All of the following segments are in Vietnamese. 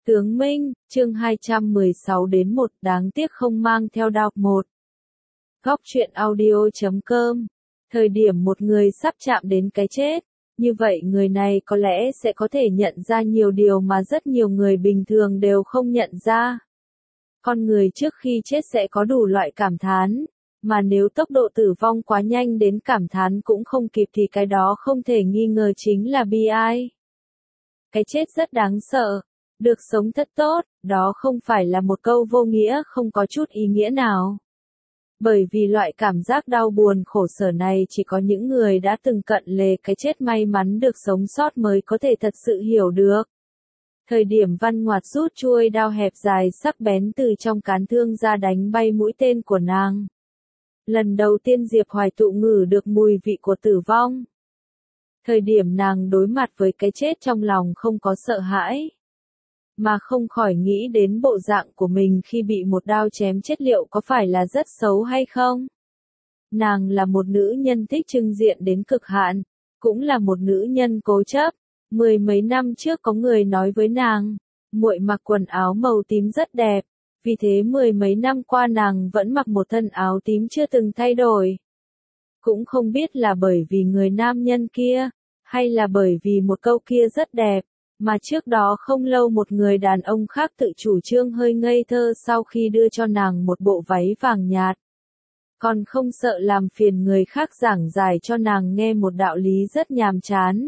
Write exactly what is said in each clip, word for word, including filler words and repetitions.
Tướng Minh, chương hai trăm mười sáu đến một đáng tiếc không mang theo đao một. Góc truyện audio chấm com. Thời điểm một người sắp chạm đến cái chết, như vậy người này có lẽ sẽ có thể nhận ra nhiều điều mà rất nhiều người bình thường đều không nhận ra. Con người trước khi chết sẽ có đủ loại cảm thán, mà nếu tốc độ tử vong quá nhanh đến cảm thán cũng không kịp thì cái đó không thể nghi ngờ chính là bi ai. Cái chết rất đáng sợ. Được sống thật tốt, đó không phải là một câu vô nghĩa không có chút ý nghĩa nào. Bởi vì loại cảm giác đau buồn khổ sở này chỉ có những người đã từng cận lề cái chết may mắn được sống sót mới có thể thật sự hiểu được. Thời điểm Văn Ngoạt rút chuôi đao hẹp dài sắc bén từ trong cán thương ra đánh bay mũi tên của nàng. Lần đầu tiên Diệp Hoài Tụ ngửi được mùi vị của tử vong. Thời điểm nàng đối mặt với cái chết trong lòng không có sợ hãi, mà không khỏi nghĩ đến bộ dạng của mình khi bị một đao chém chết liệu có phải là rất xấu hay không. Nàng là một nữ nhân thích trưng diện đến cực hạn, cũng là một nữ nhân cố chấp. Mười mấy năm trước có người nói với nàng, muội mặc quần áo màu tím rất đẹp, vì thế mười mấy năm qua nàng vẫn mặc một thân áo tím chưa từng thay đổi. Cũng không biết là bởi vì người nam nhân kia, hay là bởi vì một câu kia rất đẹp, mà trước đó không lâu một người đàn ông khác tự chủ trương hơi ngây thơ sau khi đưa cho nàng một bộ váy vàng nhạt. Còn không sợ làm phiền người khác giảng giải cho nàng nghe một đạo lý rất nhàm chán.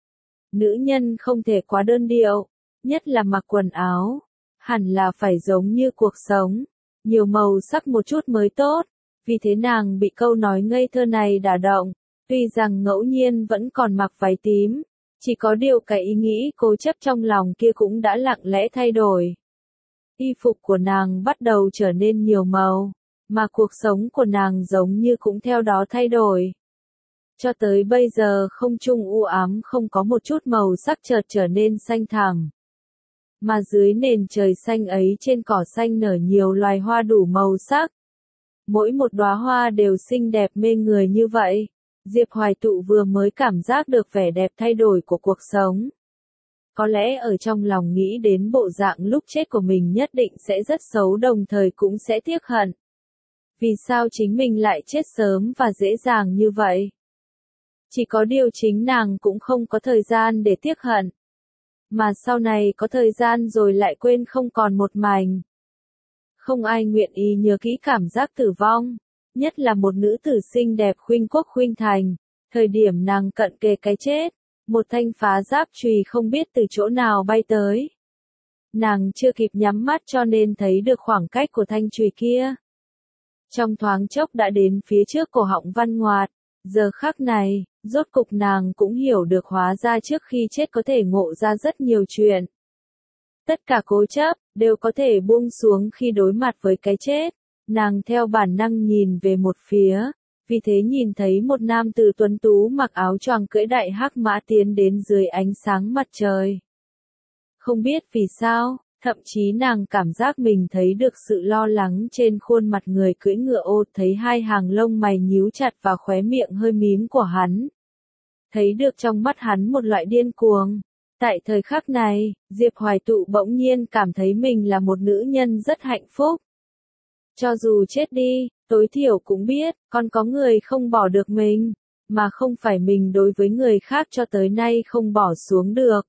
Nữ nhân không thể quá đơn điệu, nhất là mặc quần áo, hẳn là phải giống như cuộc sống, nhiều màu sắc một chút mới tốt, vì thế nàng bị câu nói ngây thơ này đả động, tuy rằng ngẫu nhiên vẫn còn mặc váy tím. Chỉ có điều cái ý nghĩ cố chấp trong lòng kia cũng đã lặng lẽ thay đổi. Y phục của nàng bắt đầu trở nên nhiều màu, mà cuộc sống của nàng giống như cũng theo đó thay đổi. Cho tới bây giờ không trung u ám không có một chút màu sắc chợt trở nên xanh thẳm. Mà dưới nền trời xanh ấy trên cỏ xanh nở nhiều loài hoa đủ màu sắc. Mỗi một đóa hoa đều xinh đẹp mê người như vậy. Diệp Hoài Tụ vừa mới cảm giác được vẻ đẹp thay đổi của cuộc sống. Có lẽ ở trong lòng nghĩ đến bộ dạng lúc chết của mình nhất định sẽ rất xấu đồng thời cũng sẽ tiếc hận. Vì sao chính mình lại chết sớm và dễ dàng như vậy? Chỉ có điều chính nàng cũng không có thời gian để tiếc hận. Mà sau này có thời gian rồi lại quên không còn một mảnh. Không ai nguyện ý nhớ kỹ cảm giác tử vong. Nhất là một nữ tử xinh đẹp khuynh quốc khuynh thành, thời điểm nàng cận kề cái chết, một thanh phá giáp chùy không biết từ chỗ nào bay tới. Nàng chưa kịp nhắm mắt cho nên thấy được khoảng cách của thanh chùy kia. Trong thoáng chốc đã đến phía trước cổ họng Văn Ngoạt, giờ khắc này, rốt cục nàng cũng hiểu được hóa ra trước khi chết có thể ngộ ra rất nhiều chuyện. Tất cả cố chấp, đều có thể buông xuống khi đối mặt với cái chết. Nàng theo bản năng nhìn về một phía, vì thế nhìn thấy một nam tử tuấn tú mặc áo choàng cưỡi đại hắc mã tiến đến dưới ánh sáng mặt trời. Không biết vì sao, thậm chí nàng cảm giác mình thấy được sự lo lắng trên khuôn mặt người cưỡi ngựa ô, thấy hai hàng lông mày nhíu chặt và khóe miệng hơi mím của hắn. Thấy được trong mắt hắn một loại điên cuồng. Tại thời khắc này, Diệp Hoài Tụ bỗng nhiên cảm thấy mình là một nữ nhân rất hạnh phúc. Cho dù chết đi, tối thiểu cũng biết, còn có người không bỏ được mình, mà không phải mình đối với người khác cho tới nay không bỏ xuống được.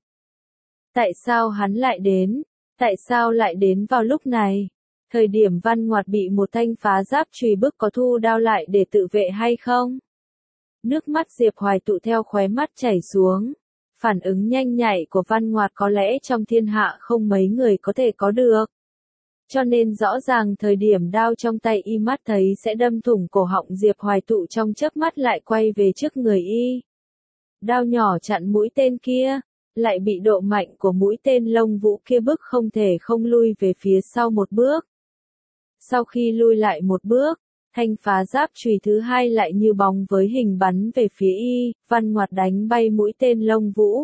Tại sao hắn lại đến? Tại sao lại đến vào lúc này? Thời điểm Văn Ngoạt bị một thanh phá giáp chùy bức có thu đao lại để tự vệ hay không? Nước mắt Diệp Hoài Tụ theo khóe mắt chảy xuống. Phản ứng nhanh nhạy của Văn Ngoạt có lẽ trong thiên hạ không mấy người có thể có được. Cho nên rõ ràng thời điểm đao trong tay y mắt thấy sẽ đâm thủng cổ họng Diệp Hoài Tụ trong chớp mắt lại quay về trước người y. Đao nhỏ chặn mũi tên kia, lại bị độ mạnh của mũi tên Lông Vũ kia bức không thể không lui về phía sau một bước. Sau khi lui lại một bước, thanh phá giáp chùy thứ hai lại như bóng với hình bắn về phía y, Văn Ngoạt đánh bay mũi tên Lông Vũ.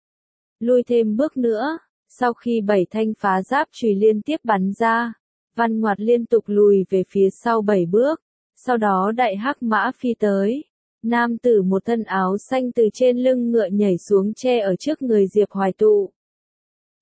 Lui thêm bước nữa. Sau khi bảy thanh phá giáp chùy liên tiếp bắn ra, Văn Ngoạt liên tục lùi về phía sau bảy bước, sau đó đại hắc mã phi tới. Nam tử một thân áo xanh từ trên lưng ngựa nhảy xuống che ở trước người Diệp Hoài Tụ.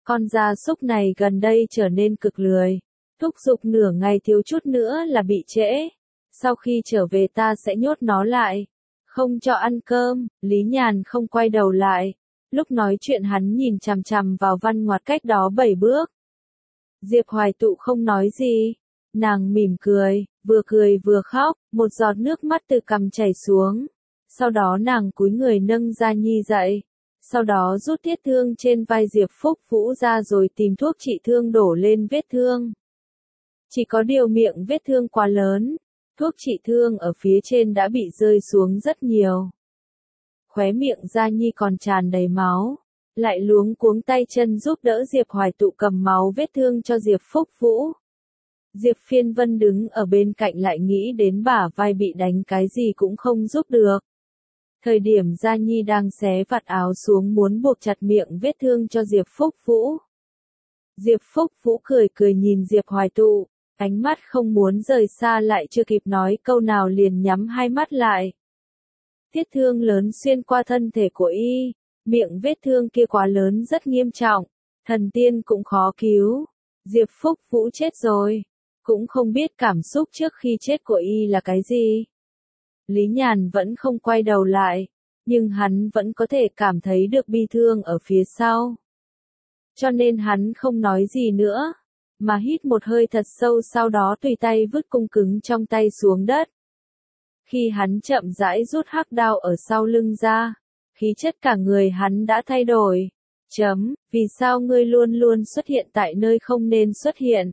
Con gia súc này gần đây trở nên cực lười. Thúc giục nửa ngày thiếu chút nữa là bị trễ. Sau khi trở về ta sẽ nhốt nó lại. Không cho ăn cơm, Lý Nhàn không quay đầu lại. Lúc nói chuyện hắn nhìn chằm chằm vào Văn Ngoạt cách đó bảy bước. Diệp Hoài Tụ không nói gì. Nàng mỉm cười, vừa cười vừa khóc, một giọt nước mắt từ cằm chảy xuống. Sau đó nàng cúi người nâng Gia Nhi dậy. Sau đó rút thiết thương trên vai Diệp Phúc Vũ ra rồi tìm thuốc trị thương đổ lên vết thương. Chỉ có điều miệng vết thương quá lớn, thuốc trị thương ở phía trên đã bị rơi xuống rất nhiều. Khóe miệng Gia Nhi còn tràn đầy máu, lại luống cuống tay chân giúp đỡ Diệp Hoài Tụ cầm máu vết thương cho Diệp Phúc Vũ. Diệp Phiên Vân đứng ở bên cạnh lại nghĩ đến bả vai bị đánh cái gì cũng không giúp được. Thời điểm Gia Nhi đang xé vạt áo xuống muốn buộc chặt miệng vết thương cho Diệp Phúc Vũ. Diệp Phúc Vũ cười cười nhìn Diệp Hoài Tụ, ánh mắt không muốn rời xa lại chưa kịp nói câu nào liền nhắm hai mắt lại. Thiết thương lớn xuyên qua thân thể của y, miệng vết thương kia quá lớn rất nghiêm trọng, thần tiên cũng khó cứu. Diệp Phúc Vũ chết rồi, cũng không biết cảm xúc trước khi chết của y là cái gì. Lý Nhàn vẫn không quay đầu lại, nhưng hắn vẫn có thể cảm thấy được bi thương ở phía sau. Cho nên hắn không nói gì nữa, mà hít một hơi thật sâu sau đó tùy tay vứt cung cứng trong tay xuống đất. Khi hắn chậm rãi rút hắc đao ở sau lưng ra, khí chất cả người hắn đã thay đổi. Chấm, vì sao ngươi luôn luôn xuất hiện tại nơi không nên xuất hiện?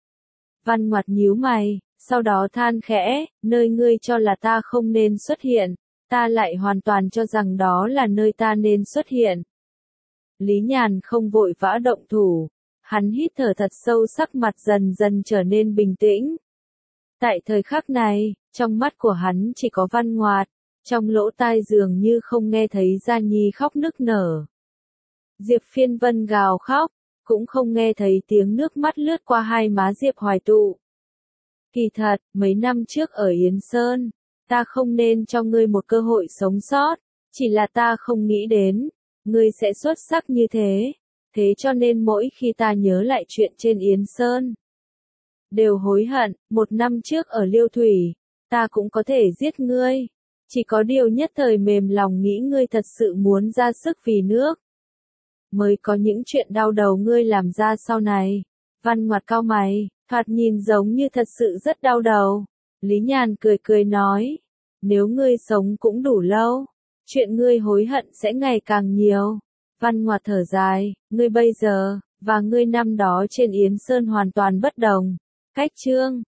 Văn Ngoạt nhíu mày, sau đó than khẽ, nơi ngươi cho là ta không nên xuất hiện, ta lại hoàn toàn cho rằng đó là nơi ta nên xuất hiện. Lý Nhàn không vội vã động thủ, hắn hít thở thật sâu, sắc mặt dần dần trở nên bình tĩnh. Tại thời khắc này, trong mắt của hắn chỉ có Văn Ngoạt, trong lỗ tai dường như không nghe thấy Gia Nhi khóc nức nở. Diệp Phiên Vân gào khóc, cũng không nghe thấy tiếng nước mắt lướt qua hai má Diệp Hoài Tụ. Kỳ thật, mấy năm trước ở Yến Sơn, ta không nên cho ngươi một cơ hội sống sót, chỉ là ta không nghĩ đến, ngươi sẽ xuất sắc như thế, thế cho nên mỗi khi ta nhớ lại chuyện trên Yến Sơn, đều hối hận, một năm trước ở Liêu Thủy, ta cũng có thể giết ngươi, chỉ có điều nhất thời mềm lòng nghĩ ngươi thật sự muốn ra sức vì nước, mới có những chuyện đau đầu ngươi làm ra sau này. Văn Ngoạt cau mày, thoạt nhìn giống như thật sự rất đau đầu. Lý Nhàn cười cười nói, nếu ngươi sống cũng đủ lâu, chuyện ngươi hối hận sẽ ngày càng nhiều. Văn Ngoạt thở dài, ngươi bây giờ, và ngươi năm đó trên Yến Sơn hoàn toàn bất đồng. Cách chương